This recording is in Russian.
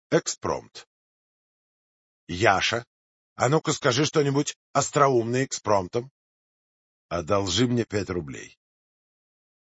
Экспромт. Яша, а ну-ка скажи что-нибудь остроумное экспромтом. Одолжи мне 5 рублей.